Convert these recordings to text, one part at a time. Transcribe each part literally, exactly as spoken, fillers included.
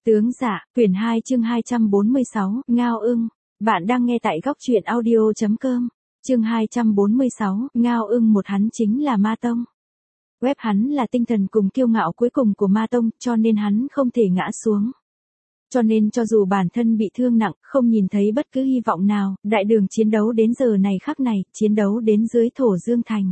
Tướng dạ, quyển hai chương hai trăm bốn mươi sáu, Ngao ưng. Bạn đang nghe tại góc truyện audio.com. Chương hai trăm bốn mươi sáu, Ngao ưng một hắn chính là Ma Tông. Web hắn là tinh thần cùng kiêu ngạo cuối cùng của Ma Tông, cho nên hắn không thể ngã xuống. Cho nên cho dù bản thân bị thương nặng, không nhìn thấy bất cứ hy vọng nào, đại đường chiến đấu đến giờ này khắc này, chiến đấu đến dưới Thổ Dương Thành.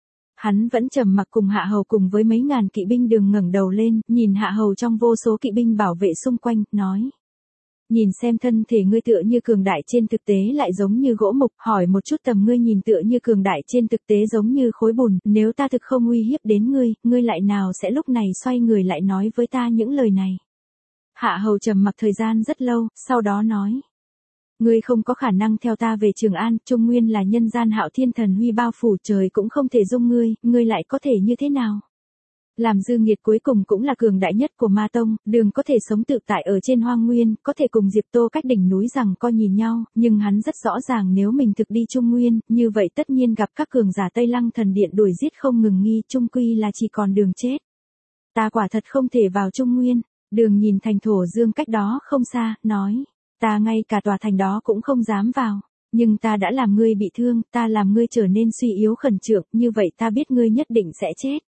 Hắn vẫn trầm mặc cùng Hạ Hầu cùng với mấy ngàn kỵ binh đường ngẩng đầu lên, nhìn Hạ Hầu trong vô số kỵ binh bảo vệ xung quanh, nói. Nhìn xem thân thể ngươi tựa như cường đại trên thực tế lại giống như gỗ mục, hỏi một chút tầm ngươi nhìn tựa như cường đại trên thực tế giống như khối bùn, nếu ta thực không uy hiếp đến ngươi, ngươi lại nào sẽ lúc này xoay người lại nói với ta những lời này. Hạ Hầu trầm mặc thời gian rất lâu, sau đó nói. Ngươi không có khả năng theo ta về Trường An, Trung Nguyên là nhân gian hạo thiên thần huy bao phủ trời cũng không thể dung ngươi, ngươi lại có thể như thế nào? Làm dư nghiệt cuối cùng cũng là cường đại nhất của Ma Tông, đường có thể sống tự tại ở trên hoang nguyên, có thể cùng Diệp Tô cách đỉnh núi rằng co nhìn nhau, nhưng hắn rất rõ ràng nếu mình thực đi Trung Nguyên, như vậy tất nhiên gặp các cường giả Tây Lăng thần điện đuổi giết không ngừng nghi, trung quy là chỉ còn đường chết. Ta quả thật không thể vào Trung Nguyên, đường nhìn thành Thổ Dương cách đó không xa, nói. Ta ngay cả tòa thành đó cũng không dám vào, nhưng ta đã làm ngươi bị thương, ta làm ngươi trở nên suy yếu khẩn trương, như vậy ta biết ngươi nhất định sẽ chết.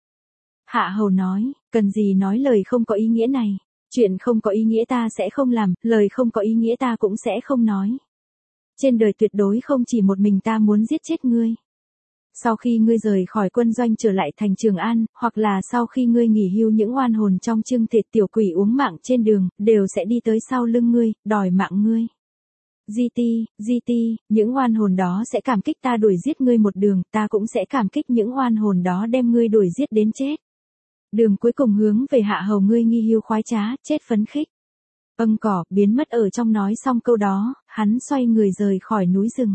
Hạ Hầu nói, cần gì nói lời không có ý nghĩa này, chuyện không có ý nghĩa ta sẽ không làm, lời không có ý nghĩa ta cũng sẽ không nói. Trên đời tuyệt đối không chỉ một mình ta muốn giết chết ngươi. Sau khi ngươi rời khỏi quân doanh trở lại thành Trường An, hoặc là sau khi ngươi nghỉ hưu những oan hồn trong trương thịt tiểu quỷ uống mạng trên đường, đều sẽ đi tới sau lưng ngươi, đòi mạng ngươi. Di ti, di ti, những oan hồn đó sẽ cảm kích ta đuổi giết ngươi một đường, ta cũng sẽ cảm kích những oan hồn đó đem ngươi đuổi giết đến chết. Đường cuối cùng hướng về Hạ Hầu ngươi nghi hưu khoái trá, chết phấn khích. Âng cỏ, biến mất ở trong nói xong câu đó, hắn xoay người rời khỏi núi rừng.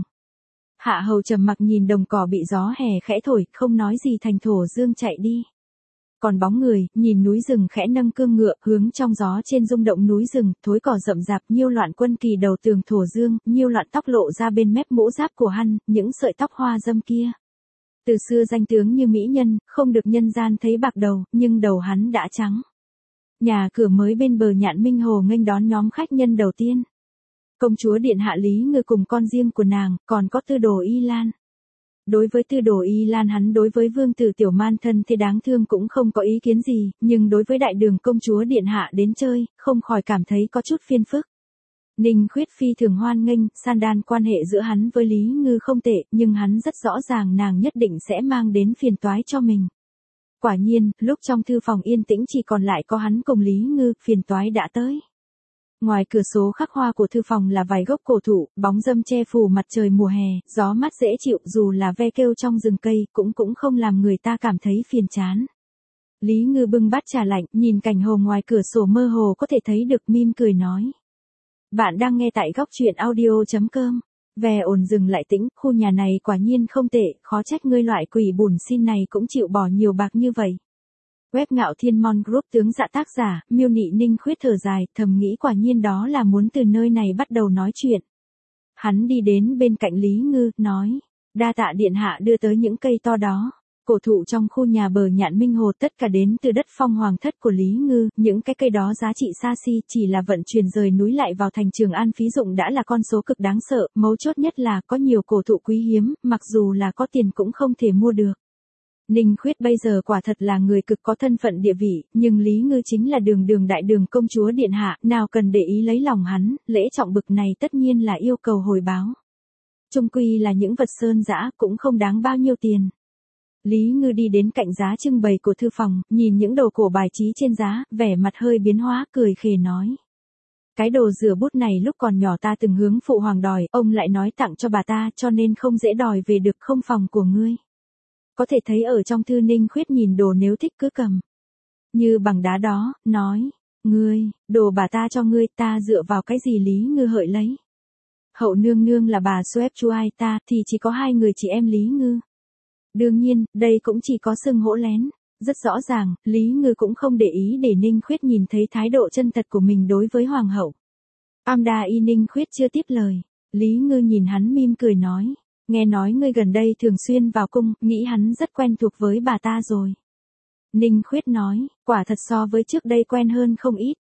Hạ Hầu trầm mặc nhìn đồng cỏ bị gió hè khẽ thổi, không nói gì thành Thổ Dương chạy đi. Còn bóng người, nhìn núi rừng khẽ nâng cương ngựa, hướng trong gió trên rung động núi rừng, thối cỏ rậm rạp, nhiêu loạn quân kỳ đầu tường Thổ Dương, nhiêu loạn tóc lộ ra bên mép mũ giáp của hắn, những sợi tóc hoa dâm kia. Từ xưa danh tướng như mỹ nhân, không được nhân gian thấy bạc đầu, nhưng đầu hắn đã trắng. Nhà cửa mới bên bờ Nhạn Minh Hồ nghênh đón nhóm khách nhân đầu tiên. Công chúa điện hạ Lý Ngư cùng con riêng của nàng, còn có Tư Đồ Y Lan. Đối với Tư Đồ Y Lan hắn đối với vương tử Tiểu Man thân thế đáng thương cũng không có ý kiến gì, nhưng đối với đại đường công chúa điện hạ đến chơi, không khỏi cảm thấy có chút phiền phức. Ninh Khuyết phi thường hoan nghênh, san đan quan hệ giữa hắn với Lý Ngư không tệ, nhưng hắn rất rõ ràng nàng nhất định sẽ mang đến phiền toái cho mình. Quả nhiên, lúc trong thư phòng yên tĩnh chỉ còn lại có hắn cùng Lý Ngư, phiền toái đã tới. Ngoài cửa sổ khắc hoa của thư phòng là vài gốc cổ thụ, bóng râm che phủ mặt trời mùa hè, gió mát dễ chịu, dù là ve kêu trong rừng cây, cũng cũng không làm người ta cảm thấy phiền chán. Lý Ngư bưng bát trà lạnh, nhìn cảnh hồ ngoài cửa sổ mơ hồ có thể thấy được mỉm cười nói. Bạn đang nghe tại góc truyện audio.com. Ve ồn dừng lại tĩnh, khu nhà này quả nhiên không tệ, khó trách ngươi loại quỷ bùn xin này cũng chịu bỏ nhiều bạc như vậy. Web Ngạo Thiên Mon Group tướng dạ tác giả, Miêu Nị Ninh Khuyết thở dài, thầm nghĩ quả nhiên đó là muốn từ nơi này bắt đầu nói chuyện. Hắn đi đến bên cạnh Lý Ngư, nói, đa tạ điện hạ đưa tới những cây to đó. Cổ thụ trong khu nhà bờ Nhạn Minh Hồ tất cả đến từ đất phong hoàng thất của Lý Ngư, những cái cây đó giá trị xa xỉ, chỉ là vận chuyển rời núi lại vào thành Trường An phí dụng đã là con số cực đáng sợ, mấu chốt nhất là có nhiều cổ thụ quý hiếm, mặc dù là có tiền cũng không thể mua được. Ninh Khuyết bây giờ quả thật là người cực có thân phận địa vị, nhưng Lý Ngư chính là đường đường đại đường công chúa điện hạ, nào cần để ý lấy lòng hắn, lễ trọng bực này tất nhiên là yêu cầu hồi báo. Trung quy là những vật sơn dã cũng không đáng bao nhiêu tiền. Lý Ngư đi đến cạnh giá trưng bày của thư phòng, nhìn những đồ cổ bài trí trên giá, vẻ mặt hơi biến hóa, cười khề nói. Cái đồ rửa bút này lúc còn nhỏ ta từng hướng phụ hoàng đòi, ông lại nói tặng cho bà ta cho nên không dễ đòi về được không phòng của ngươi. Có thể thấy ở trong thư Ninh Khuyết nhìn đồ nếu thích cứ cầm. Như bằng đá đó, nói, ngươi, đồ bà ta cho ngươi ta dựa vào cái gì Lý Ngư hợi lấy. Hậu nương nương là bà Sueb Chuai ta thì chỉ có hai người chị em Lý Ngư. Đương nhiên, đây cũng chỉ có sừng hỗ lén. Rất rõ ràng, Lý Ngư cũng không để ý để Ninh Khuyết nhìn thấy thái độ chân thật của mình đối với hoàng hậu. Amda y Ninh Khuyết chưa tiếp lời. Lý Ngư nhìn hắn mỉm cười nói. Nghe nói ngươi gần đây thường xuyên vào cung, nghĩ hắn rất quen thuộc với bà ta rồi. Ninh Khuyết nói, quả thật so với trước đây quen hơn không ít.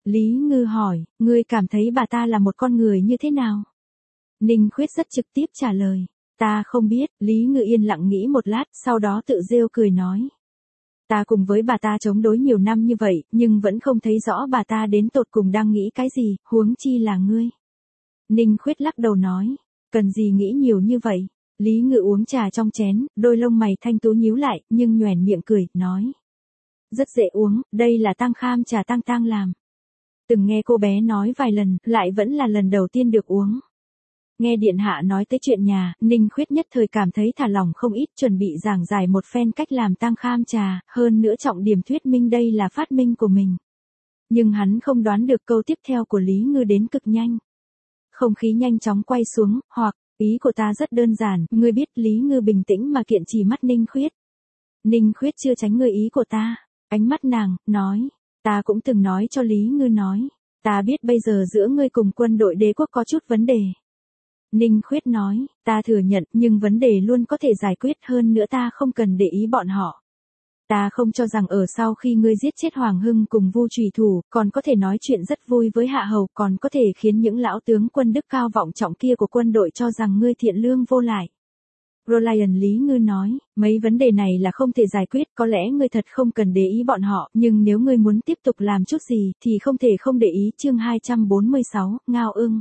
Lý Ngư hỏi, ngươi cảm thấy bà ta là một con người như thế nào? Ninh Khuyết rất trực tiếp trả lời, ta không biết. Lý Ngư yên lặng nghĩ một lát, sau đó tự rêu cười nói. Ta cùng với bà ta chống đối nhiều năm như vậy, nhưng vẫn không thấy rõ bà ta đến tột cùng đang nghĩ cái gì, huống chi là ngươi. Ninh Khuyết lắc đầu nói, cần gì nghĩ nhiều như vậy. Lý Ngư uống trà trong chén, đôi lông mày thanh tú nhíu lại, nhưng nhoẻn miệng cười, nói. Rất dễ uống, đây là Tăng Kham trà Tăng Tăng làm. Từng nghe cô bé nói vài lần, lại vẫn là lần đầu tiên được uống. Nghe điện hạ nói tới chuyện nhà, Ninh Khuyết nhất thời cảm thấy thả lỏng không ít, chuẩn bị giảng giải một phen cách làm Tăng Kham trà, hơn nữa trọng điểm thuyết minh đây là phát minh của mình. Nhưng hắn không đoán được câu tiếp theo của Lý Ngư đến cực nhanh. Không khí nhanh chóng quay xuống, hoặc, ý của ta rất đơn giản, ngươi biết. Lý Ngư bình tĩnh mà kiện chỉ mắt Ninh Khuyết. Ninh Khuyết chưa tránh ngươi ý của ta. Ánh mắt nàng, nói, ta cũng từng nói cho Lý Ngư nói, ta biết bây giờ giữa ngươi cùng quân đội đế quốc có chút vấn đề. Ninh Khuyết nói, ta thừa nhận, nhưng vấn đề luôn có thể giải quyết, hơn nữa ta không cần để ý bọn họ. Ta không cho rằng ở sau khi ngươi giết chết Hoàng Hưng cùng Vu Trùy Thủ, còn có thể nói chuyện rất vui với Hạ Hầu, còn có thể khiến những lão tướng quân đức cao vọng trọng kia của quân đội cho rằng ngươi thiện lương vô lại. Rolian Lý Ngư nói, mấy vấn đề này là không thể giải quyết, có lẽ ngươi thật không cần để ý bọn họ, nhưng nếu ngươi muốn tiếp tục làm chút gì, thì không thể không để ý. Chương hai trăm bốn mươi sáu, Ngao Ưng.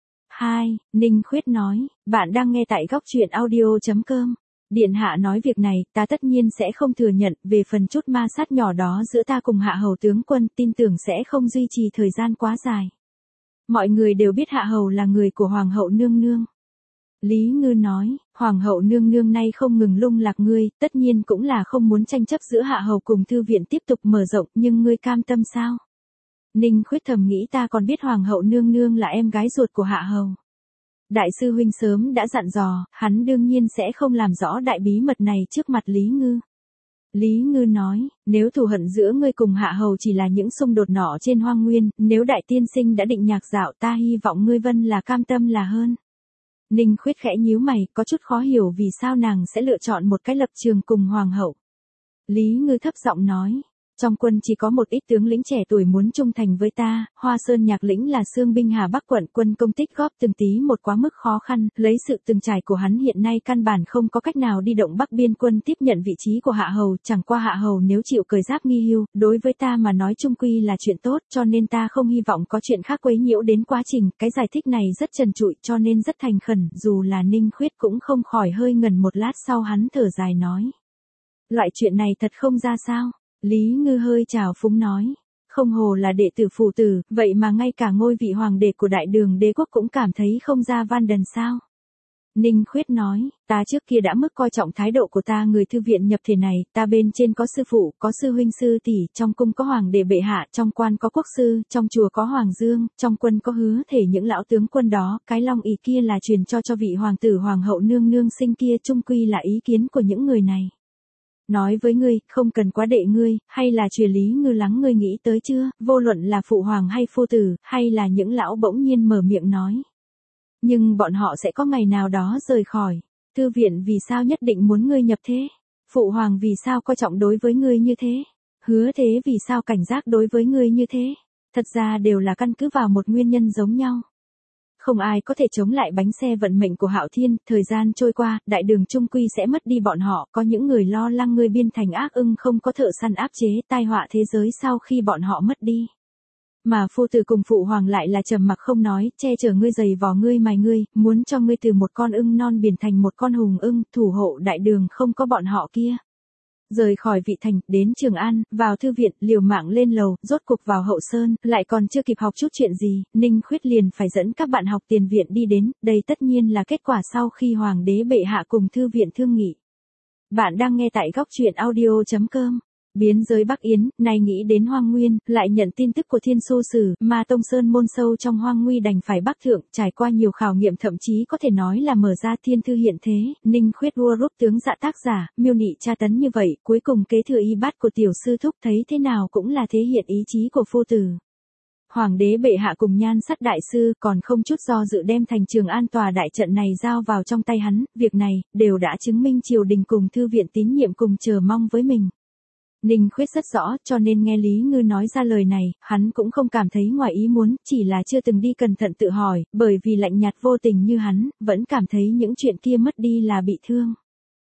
hai. Ninh Khuyết nói, bạn đang nghe tại góc truyện audio chấm com. Điện hạ nói việc này, ta tất nhiên sẽ không thừa nhận, về phần chút ma sát nhỏ đó giữa ta cùng Hạ Hầu tướng quân, tin tưởng sẽ không duy trì thời gian quá dài. Mọi người đều biết Hạ Hầu là người của Hoàng hậu nương nương. Lý Ngư nói, Hoàng hậu nương nương nay không ngừng lung lạc ngươi, tất nhiên cũng là không muốn tranh chấp giữa Hạ Hầu cùng thư viện tiếp tục mở rộng, nhưng ngươi cam tâm sao? Ninh Khuyết thầm nghĩ, ta còn biết Hoàng hậu nương nương là em gái ruột của Hạ Hầu. Đại sư huynh sớm đã dặn dò, hắn đương nhiên sẽ không làm rõ đại bí mật này trước mặt Lý Ngư. Lý Ngư nói, nếu thù hận giữa ngươi cùng Hạ Hầu chỉ là những xung đột nhỏ trên hoang nguyên, nếu đại tiên sinh đã định nhạc dạo, ta hy vọng ngươi vân là cam tâm là hơn. Ninh Khuyết khẽ nhíu mày, có chút khó hiểu vì sao nàng sẽ lựa chọn một cái lập trường cùng Hoàng hậu. Lý Ngư thấp giọng nói, trong quân chỉ có một ít tướng lĩnh trẻ tuổi muốn trung thành với ta, Hoa Sơn Nhạc lĩnh là xương binh Hà Bắc quận, quân công tích góp từng tí một quá mức khó khăn, lấy sự từng trải của hắn hiện nay căn bản không có cách nào đi động Bắc biên quân tiếp nhận vị trí của Hạ Hầu, chẳng qua Hạ Hầu nếu chịu cởi giáp nghi hưu, đối với ta mà nói chung quy là chuyện tốt, cho nên ta không hy vọng có chuyện khác quấy nhiễu đến quá trình. Cái giải thích này rất trần trụi, cho nên rất thành khẩn, dù là Ninh Khuyết cũng không khỏi hơi ngần một lát, sau hắn thở dài nói, loại chuyện này thật không ra sao? Lý Ngư hơi trào phúng nói, không hồ là đệ tử phụ tử, vậy mà ngay cả ngôi vị hoàng đệ của đại đường đế quốc cũng cảm thấy không ra van đần sao? Ninh Khuyết nói, ta trước kia đã mức coi trọng thái độ của ta người thư viện nhập thể này, ta bên trên có sư phụ, có sư huynh sư tỷ, trong cung có hoàng đệ bệ hạ, trong quan có quốc sư, trong chùa có hoàng dương, trong quân có hứa thể những lão tướng quân đó, cái long ý kia là truyền cho cho vị hoàng tử hoàng hậu nương nương sinh kia, chung quy là ý kiến của những người này. Nói với ngươi, không cần quá đệ ngươi, hay là truyền Lý Ngư lắng ngươi nghĩ tới chưa, vô luận là phụ hoàng hay phu tử, hay là những lão bỗng nhiên mở miệng nói. Nhưng bọn họ sẽ có ngày nào đó rời khỏi. Thư viện vì sao nhất định muốn ngươi nhập thế? Phụ hoàng vì sao coi trọng đối với ngươi như thế? Hứa thế vì sao cảnh giác đối với ngươi như thế? Thật ra đều là căn cứ vào một nguyên nhân giống nhau. Không ai có thể chống lại bánh xe vận mệnh của Hạo Thiên, thời gian trôi qua, đại đường trung quy sẽ mất đi bọn họ, có những người lo lắng ngươi biên thành ác ưng không có thợ săn áp chế, tai họa thế giới sau khi bọn họ mất đi. Mà phu tử cùng phụ hoàng lại là trầm mặc không nói, che chở ngươi giày vò ngươi mài ngươi, muốn cho ngươi từ một con ưng non biển thành một con hùng ưng, thủ hộ đại đường không có bọn họ kia. Rời khỏi Vị Thành, đến Trường An, vào thư viện, liều mạng lên lầu, rốt cuộc vào Hậu Sơn, lại còn chưa kịp học chút chuyện gì, Ninh Khuyết liền phải dẫn các bạn học tiền viện đi đến, đây tất nhiên là kết quả sau khi Hoàng đế bệ hạ cùng thư viện thương nghị. Bạn đang nghe tại góc truyện audio chấm com. Biến giới Bắc Yến, nay nghĩ đến Hoang Nguyên, lại nhận tin tức của Thiên Xu Sử, mà Tông Sơn môn sâu trong Hoang Nguy đành phải bắc thượng, trải qua nhiều khảo nghiệm thậm chí có thể nói là mở ra thiên thư hiện thế, Ninh Khuyết vua rút tướng dạ tác giả, miêu nị tra tấn như vậy, cuối cùng kế thừa y bát của tiểu sư thúc thấy thế nào cũng là thể hiện ý chí của phu tử. Hoàng đế bệ hạ cùng Nhan Sắt đại sư còn không chút do dự đem thành Trường An tòa đại trận này giao vào trong tay hắn, việc này đều đã chứng minh triều đình cùng thư viện tín nhiệm cùng chờ mong với mình. Ninh Khuyết rất rõ, cho nên nghe Lý Ngư nói ra lời này, hắn cũng không cảm thấy ngoài ý muốn, chỉ là chưa từng đi cẩn thận tự hỏi, bởi vì lạnh nhạt vô tình như hắn, vẫn cảm thấy những chuyện kia mất đi là bị thương.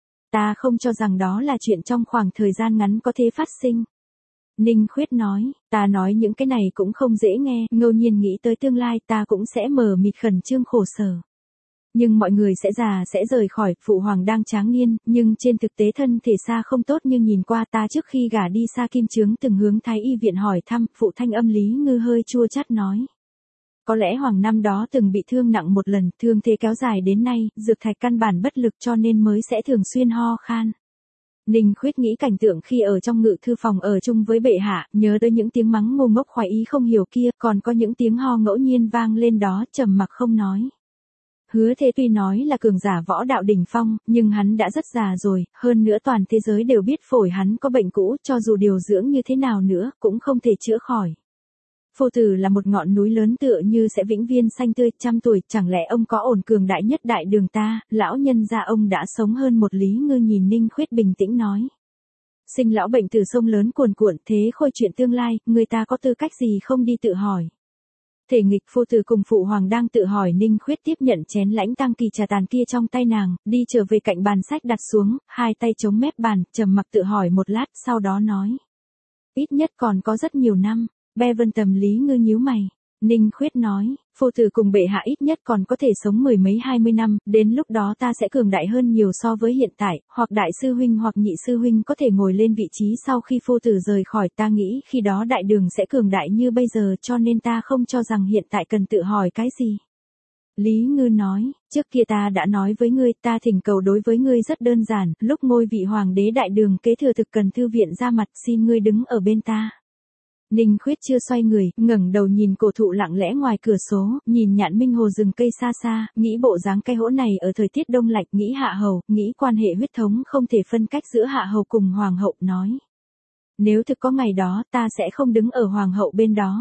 Ta không cho rằng đó là chuyện trong khoảng thời gian ngắn có thể phát sinh. Ninh Khuyết nói, ta nói những cái này cũng không dễ nghe, ngẫu nhiên nghĩ tới tương lai ta cũng sẽ mờ mịt khẩn trương khổ sở. Nhưng mọi người sẽ già sẽ rời khỏi, phụ hoàng đang tráng niên, nhưng trên thực tế thân thể xa không tốt như nhìn qua ta trước khi gả đi xa Kim Chướng từng hướng Thái y viện hỏi thăm, phụ thanh âm Lý Ngư hơi chua chát nói. Có lẽ hoàng năm đó từng bị thương nặng một lần, thương thế kéo dài đến nay, dược thạch căn bản bất lực cho nên mới sẽ thường xuyên ho khan. Ninh Khuyết nghĩ cảnh tượng khi ở trong ngự thư phòng ở chung với bệ hạ, nhớ tới những tiếng mắng ngu ngốc khoái ý không hiểu kia, còn có những tiếng ho ngẫu nhiên vang lên đó, trầm mặc không nói. Hứa Thế tuy nói là cường giả võ đạo đỉnh phong, nhưng hắn đã rất già rồi, hơn nữa toàn thế giới đều biết phổi hắn có bệnh cũ, cho dù điều dưỡng như thế nào nữa, cũng không thể chữa khỏi. Phu tử là một ngọn núi lớn tựa như sẽ vĩnh viên xanh tươi, trăm tuổi, chẳng lẽ ông có ổn cường đại nhất đại đường ta, lão nhân gia ông đã sống hơn một Lý Ngư nhìn Ninh Khuyết bình tĩnh nói. Sinh lão bệnh từ sông lớn cuồn cuộn, thế khôi chuyện tương lai, người ta có tư cách gì không đi tự hỏi. Thể nghịch phu tử cùng phụ hoàng đang tự hỏi. Ninh Khuyết tiếp nhận chén lãnh tăng kỳ trà tàn kia trong tay nàng, đi trở về cạnh bàn sách đặt xuống, hai tay chống mép bàn, trầm mặc tự hỏi một lát, sau đó nói. Ít nhất còn có rất nhiều năm. Bevan tầm Lý Ngư nhíu mày. Ninh Khuyết nói, phu tử cùng bệ hạ ít nhất còn có thể sống mười mấy hai mươi năm, đến lúc đó ta sẽ cường đại hơn nhiều so với hiện tại, hoặc đại sư huynh hoặc nhị sư huynh có thể ngồi lên vị trí sau khi phu tử rời khỏi, ta nghĩ khi đó đại đường sẽ cường đại như bây giờ, cho nên ta không cho rằng hiện tại cần tự hỏi cái gì. Lý Ngư nói, trước kia ta đã nói với ngươi, ta thỉnh cầu đối với ngươi rất đơn giản, lúc ngôi vị hoàng đế đại đường kế thừa thực cần thư viện ra mặt, xin ngươi đứng ở bên ta. Ninh Khuyết chưa xoay người, ngẩng đầu nhìn cổ thụ lặng lẽ ngoài cửa sổ, nhìn nhạn minh hồ rừng cây xa xa, nghĩ bộ dáng cây hỗ này ở thời tiết đông lạnh, nghĩ hạ hầu, nghĩ quan hệ huyết thống không thể phân cách giữa hạ hầu cùng hoàng hậu, nói. Nếu thực có ngày đó, ta sẽ không đứng ở hoàng hậu bên đó.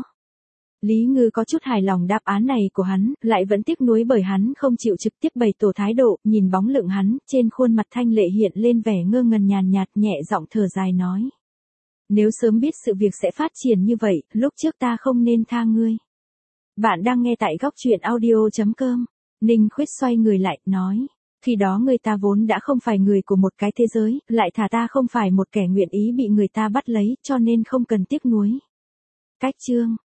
Lý Ngư có chút hài lòng đáp án này của hắn, lại vẫn tiếc nuối bởi hắn không chịu trực tiếp bày tỏ thái độ, nhìn bóng lưng hắn, trên khuôn mặt thanh lệ hiện lên vẻ ngơ ngẩn nhàn nhạt, nhẹ giọng thở dài nói. Nếu sớm biết sự việc sẽ phát triển như vậy, lúc trước ta không nên tha ngươi. Bạn đang nghe tại góc truyện audio chấm com. Ninh Khuyết xoay người lại, nói. Khi đó người ta vốn đã không phải người của một cái thế giới, lại thà ta không phải một kẻ nguyện ý bị người ta bắt lấy, cho nên không cần tiếc nuối. Cách chương.